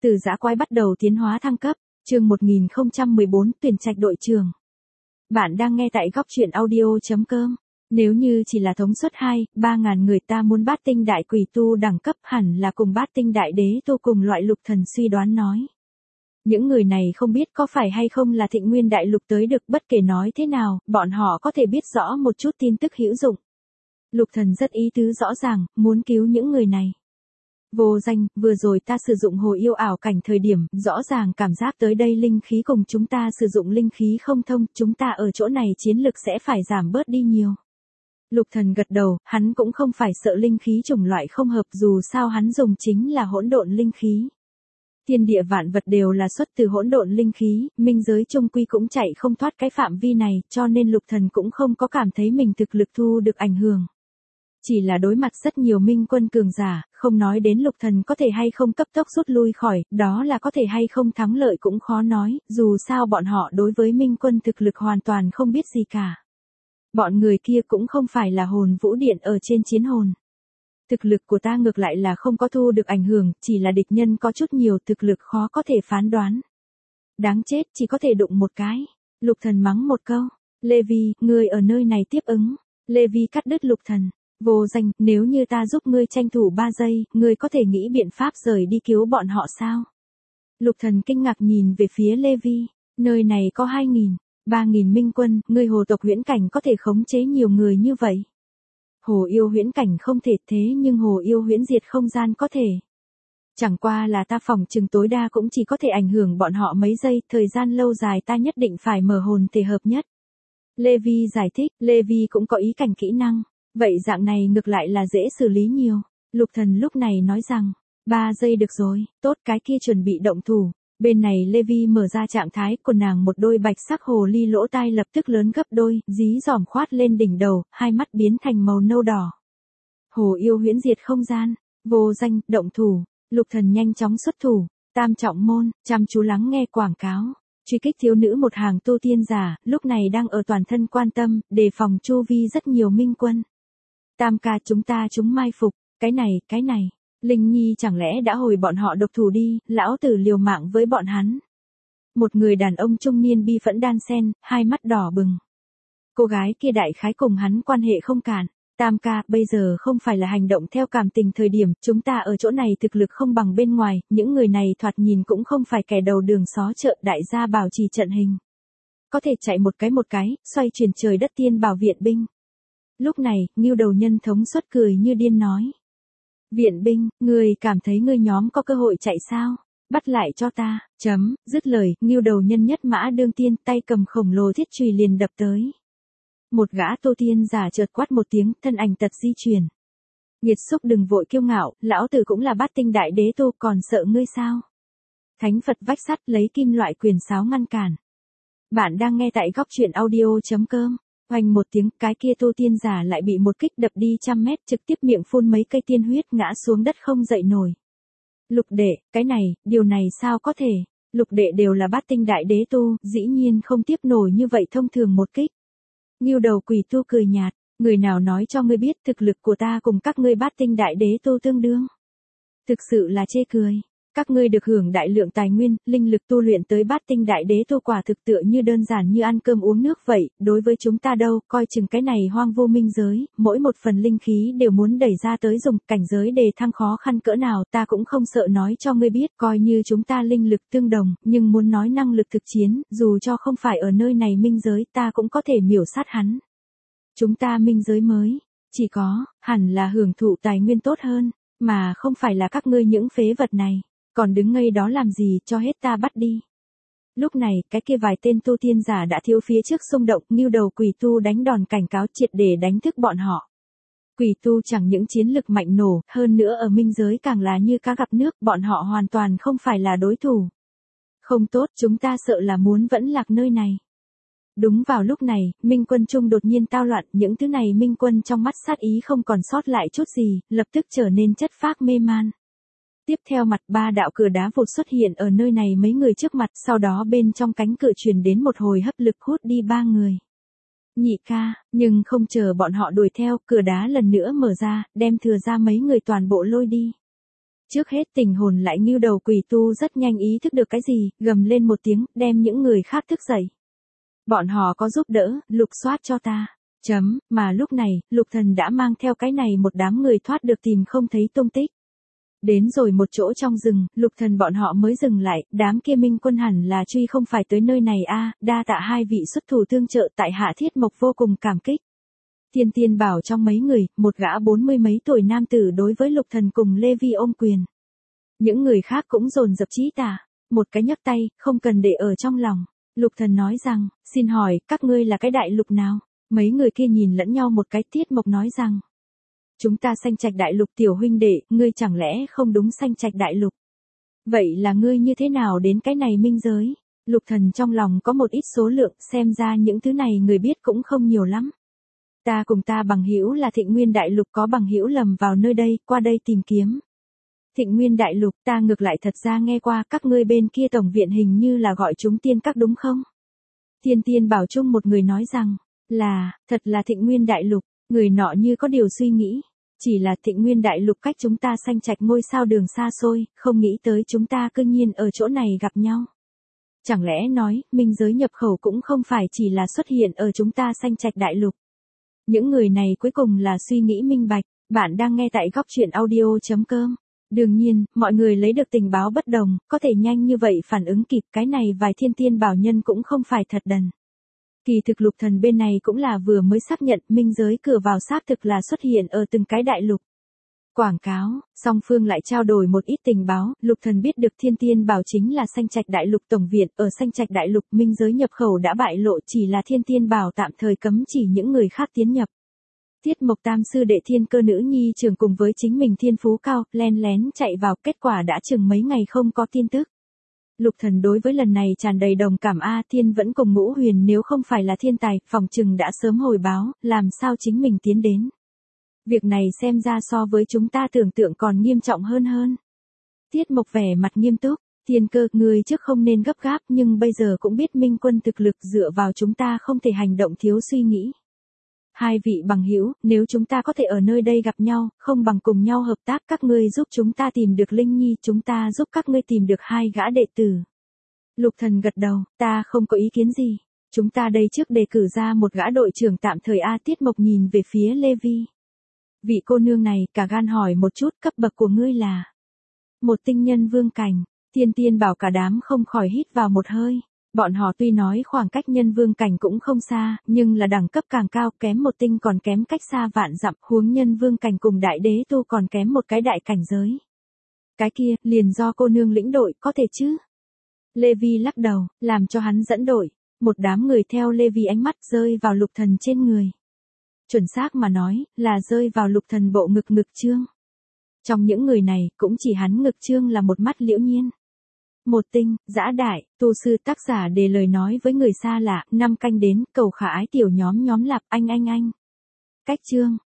Từ dã quái bắt đầu tiến hóa thăng cấp, chương 1014 tuyển trạch đội trưởng. Bạn đang nghe tại góc truyện audio.com. Nếu như chỉ là thống suất 2-3 ngàn người ta muốn bát tinh đại quỷ tu đẳng cấp hẳn là cùng bát tinh đại đế tu cùng loại. Lục Thần suy đoán nói. Những người này không biết có phải hay không là Thịnh Nguyên đại lục tới được, bất kể nói thế nào, bọn họ có thể biết rõ một chút tin tức hữu dụng. Lục Thần rất ý tứ rõ ràng, muốn cứu những người này. Vô Danh, vừa rồi ta sử dụng hồ yêu ảo cảnh thời điểm, rõ ràng cảm giác tới đây linh khí cùng chúng ta sử dụng linh khí không thông, chúng ta ở chỗ này chiến lực sẽ phải giảm bớt đi nhiều. Lục Thần gật đầu, hắn cũng không phải sợ linh khí chủng loại không hợp, dù sao hắn dùng chính là hỗn độn linh khí. Thiên địa vạn vật đều là xuất từ hỗn độn linh khí, minh giới chung quy cũng chạy không thoát cái phạm vi này, cho nên Lục Thần cũng không có cảm thấy mình thực lực thu được ảnh hưởng. Chỉ là đối mặt rất nhiều minh quân cường giả, không nói đến Lục Thần có thể hay không cấp tốc rút lui khỏi, đó là có thể hay không thắng lợi cũng khó nói, dù sao bọn họ đối với minh quân thực lực hoàn toàn không biết gì cả. Bọn người kia cũng không phải là hồn vũ điện ở trên chiến hồn. Thực lực của ta ngược lại là không có thu được ảnh hưởng, chỉ là địch nhân có chút nhiều, thực lực khó có thể phán đoán. Đáng chết, chỉ có thể đụng một cái. Lục Thần mắng một câu. Levi, ngươi ở nơi này tiếp ứng. Levi cắt đứt Lục Thần. Vô Danh, nếu như ta giúp ngươi tranh thủ 3 giây, ngươi có thể nghĩ biện pháp rời đi cứu bọn họ sao? Lục Thần kinh ngạc nhìn về phía Levi. Nơi này có 2.000, 3.000 minh quân, ngươi hồ tộc huyễn cảnh có thể khống chế nhiều người như vậy. Hồ yêu huyễn cảnh không thể, thế nhưng hồ yêu huyễn diệt không gian có thể. Chẳng qua là ta phòng chừng tối đa cũng chỉ có thể ảnh hưởng bọn họ mấy giây, thời gian lâu dài ta nhất định phải mở hồn thể hợp nhất. Levi giải thích, Levi cũng có ý cảnh kỹ năng. Vậy dạng này ngược lại là dễ xử lý nhiều. Lục Thần lúc này nói rằng, 3 giây được rồi, tốt, cái kia chuẩn bị động thủ. Bên này Levi mở ra trạng thái của nàng, một đôi bạch sắc hồ ly lỗ tai lập tức lớn gấp đôi, dí dỏm khoát lên đỉnh đầu, hai mắt biến thành màu nâu đỏ. Hồ yêu huyễn diệt không gian, Vô Danh, động thủ. Lục Thần nhanh chóng xuất thủ, Tam Trọng Môn, chăm chú lắng nghe quảng cáo. Truy kích thiếu nữ một hàng tu tiên giả, lúc này đang ở toàn thân quan tâm, đề phòng chu vi rất nhiều minh quân. Tam ca, chúng mai phục, cái này, Linh Nhi chẳng lẽ đã hồi bọn họ độc thủ đi, lão tử liều mạng với bọn hắn. Một người đàn ông trung niên bi phẫn đan sen, hai mắt đỏ bừng. Cô gái kia đại khái cùng hắn quan hệ không cạn. Tam ca, bây giờ không phải là hành động theo cảm tình thời điểm, chúng ta ở chỗ này thực lực không bằng bên ngoài, những người này thoạt nhìn cũng không phải kẻ đầu đường xó chợ, đại gia bảo trì trận hình. Có thể chạy một cái, xoay chuyển trời đất tiên bảo viện binh. Lúc này, Ngưu đầu nhân thống suất cười như điên nói. Viện binh, ngươi cảm thấy ngươi nhóm có cơ hội chạy sao? Bắt lại cho ta, dứt lời, Ngưu đầu nhân nhất mã đương tiên, tay cầm khổng lồ thiết chùy liền đập tới. Một gã tu tiên giả chợt quát một tiếng, thân ảnh tật di chuyển. Nhiệt Xúc đừng vội kiêu ngạo, lão tử cũng là bát tinh đại đế tu, còn sợ ngươi sao? Thánh Phật vách sắt lấy kim loại quyền sáo ngăn cản. Bạn đang nghe tại góc truyện audio.com. Hoành một tiếng, cái kia tu tiên giả lại bị một kích đập đi 100 mét, trực tiếp miệng phun mấy cây tiên huyết, ngã xuống đất không dậy nổi. Lục đệ, điều này sao có thể? Lục đệ đều là bát tinh đại đế tu, dĩ nhiên không tiếp nổi như vậy thông thường một kích. Ngưu đầu quỷ tu cười nhạt, người nào nói cho ngươi biết thực lực của ta cùng các ngươi bát tinh đại đế tu tương đương? Thực sự là chê cười. Các ngươi được hưởng đại lượng tài nguyên, linh lực tu luyện tới bát tinh đại đế tu quả thực tựa như đơn giản như ăn cơm uống nước vậy, đối với chúng ta đâu, coi chừng cái này hoang vô minh giới, mỗi một phần linh khí đều muốn đẩy ra tới dùng, cảnh giới đề thăng khó khăn cỡ nào ta cũng không sợ nói cho ngươi biết, coi như chúng ta linh lực tương đồng, nhưng muốn nói năng lực thực chiến, dù cho không phải ở nơi này minh giới, ta cũng có thể miểu sát hắn. Chúng ta minh giới mới, chỉ có, hẳn là hưởng thụ tài nguyên tốt hơn, mà không phải là các ngươi những phế vật này. Còn đứng ngây đó làm gì, cho hết ta bắt đi. Lúc này, cái kia vài tên tu tiên giả đã thiếu phía trước xung động, Ngưu đầu quỷ tu đánh đòn cảnh cáo triệt để đánh thức bọn họ. Quỷ tu chẳng những chiến lực mạnh nổ, hơn nữa ở minh giới càng là như cá gặp nước, bọn họ hoàn toàn không phải là đối thủ. Không tốt, chúng ta sợ là muốn vẫn lạc nơi này. Đúng vào lúc này, minh quân trung đột nhiên tao loạn, những thứ này minh quân trong mắt sát ý không còn sót lại chút gì, lập tức trở nên chất phác mê man. Tiếp theo mặt 3 đạo cửa đá vụt xuất hiện ở nơi này mấy người trước mặt, sau đó bên trong cánh cửa truyền đến một hồi hấp lực hút đi 3 người. Nhị ca, nhưng không chờ bọn họ đuổi theo, cửa đá lần nữa mở ra, đem thừa ra mấy người toàn bộ lôi đi. Trước hết tình hồn lại ngưu đầu quỷ tu rất nhanh ý thức được cái gì, gầm lên một tiếng, đem những người khác thức dậy. Bọn họ có giúp đỡ, lục soát cho ta. Mà lúc này, Lục Thần đã mang theo cái này một đám người thoát được tìm không thấy tung tích. Đến rồi một chỗ trong rừng, Lục Thần bọn họ mới dừng lại, đám kia minh quân hẳn là truy không phải tới nơi này a, đa tạ hai vị xuất thủ tương trợ tại hạ Thiết Mộc vô cùng cảm kích. Thiên Tiên bảo trong mấy người, một gã 40 mấy tuổi nam tử đối với Lục Thần cùng Lê Vi ôm quyền. Những người khác cũng dồn dập chí tả, một cái nhấc tay, không cần để ở trong lòng. Lục Thần nói rằng, xin hỏi, các ngươi là cái đại lục nào? Mấy người kia nhìn lẫn nhau một cái. Thiết Mộc nói rằng, chúng ta Sanh Trạch đại lục tiểu huynh đệ, ngươi chẳng lẽ không đúng Sanh Trạch đại lục? Vậy là ngươi như thế nào đến cái này minh giới? Lục Thần trong lòng có một ít số lượng, xem ra những thứ này người biết cũng không nhiều lắm. Ta cùng ta bằng hữu là Thịnh Nguyên đại lục có bằng hữu lầm vào nơi đây, qua đây tìm kiếm. Thịnh Nguyên đại lục, ta ngược lại thật ra nghe qua, các ngươi bên kia tổng viện hình như là gọi chúng tiên các đúng không? Thiên Tiên bảo chung một người nói rằng, thật là Thịnh Nguyên đại lục. Người nọ như có điều suy nghĩ, chỉ là Thịnh Nguyên đại lục cách chúng ta Sanh Trạch ngôi sao đường xa xôi, không nghĩ tới chúng ta cư nhiên ở chỗ này gặp nhau. Chẳng lẽ nói, minh giới nhập khẩu cũng không phải chỉ là xuất hiện ở chúng ta Sanh Trạch đại lục. Những người này cuối cùng là suy nghĩ minh bạch. Bạn đang nghe tại góc truyện audio.com. Đương nhiên, mọi người lấy được tình báo bất đồng, có thể nhanh như vậy phản ứng kịp, cái này vài thiên tiên bảo nhân cũng không phải thật đần. Kỳ thực Lục Thần bên này cũng là vừa mới xác nhận minh giới cửa vào xác thực là xuất hiện ở từng cái đại lục. Quảng cáo, song phương lại trao đổi một ít tình báo, Lục Thần biết được Thiên Tiên bảo chính là Sanh Trạch đại lục tổng viện, ở Sanh Trạch đại lục minh giới nhập khẩu đã bại lộ, chỉ là Thiên Tiên bảo tạm thời cấm chỉ những người khác tiến nhập. Thiết Mộc tam sư đệ Thiên Cơ nữ nhi trưởng cùng với chính mình thiên phú cao, len lén chạy vào, kết quả đã chừng mấy ngày không có tin tức. Lục Thần đối với lần này tràn đầy đồng cảm Thiên vẫn cùng Ngũ Huyền nếu không phải là thiên tài, phòng chừng đã sớm hồi báo, làm sao chính mình tiến đến. Việc này xem ra so với chúng ta tưởng tượng còn nghiêm trọng hơn. Thiết Mộc vẻ mặt nghiêm túc, Thiên Cơ, người trước không nên gấp gáp, nhưng bây giờ cũng biết minh quân thực lực, dựa vào chúng ta không thể hành động thiếu suy nghĩ. Hai vị bằng hữu, nếu chúng ta có thể ở nơi đây gặp nhau, không bằng cùng nhau hợp tác, các ngươi giúp chúng ta tìm được Linh Nhi, chúng ta giúp các ngươi tìm được hai gã đệ tử. Lục Thần gật đầu, ta không có ý kiến gì. Chúng ta đây trước đề cử ra một gã đội trưởng tạm thời Thiết Mộc nhìn về phía Lê Vi. Vị cô nương này, cả gan hỏi một chút, cấp bậc của ngươi là một tinh nhân vương cảnh. Thiên Tiên bảo cả đám không khỏi hít vào một hơi. Bọn họ tuy nói khoảng cách nhân vương cảnh cũng không xa, nhưng là đẳng cấp càng cao, kém một tinh còn kém cách xa vạn dặm, huống nhân vương cảnh cùng đại đế tu còn kém một cái đại cảnh giới. Cái kia, liền do cô nương lĩnh đội, có thể chứ? Lê Vi lắc đầu, làm cho hắn dẫn đội. Một đám người theo Lê Vi ánh mắt rơi vào Lục Thần trên người. Chuẩn xác mà nói, là rơi vào Lục Thần bộ ngực trương. Trong những người này, cũng chỉ hắn ngực trương là một mắt liễu nhiên. Một tinh, dã đại, tu sư tác giả để lời nói với người xa lạ, 5 canh đến, cầu khả ái tiểu nhóm lạp, anh. Cách chương.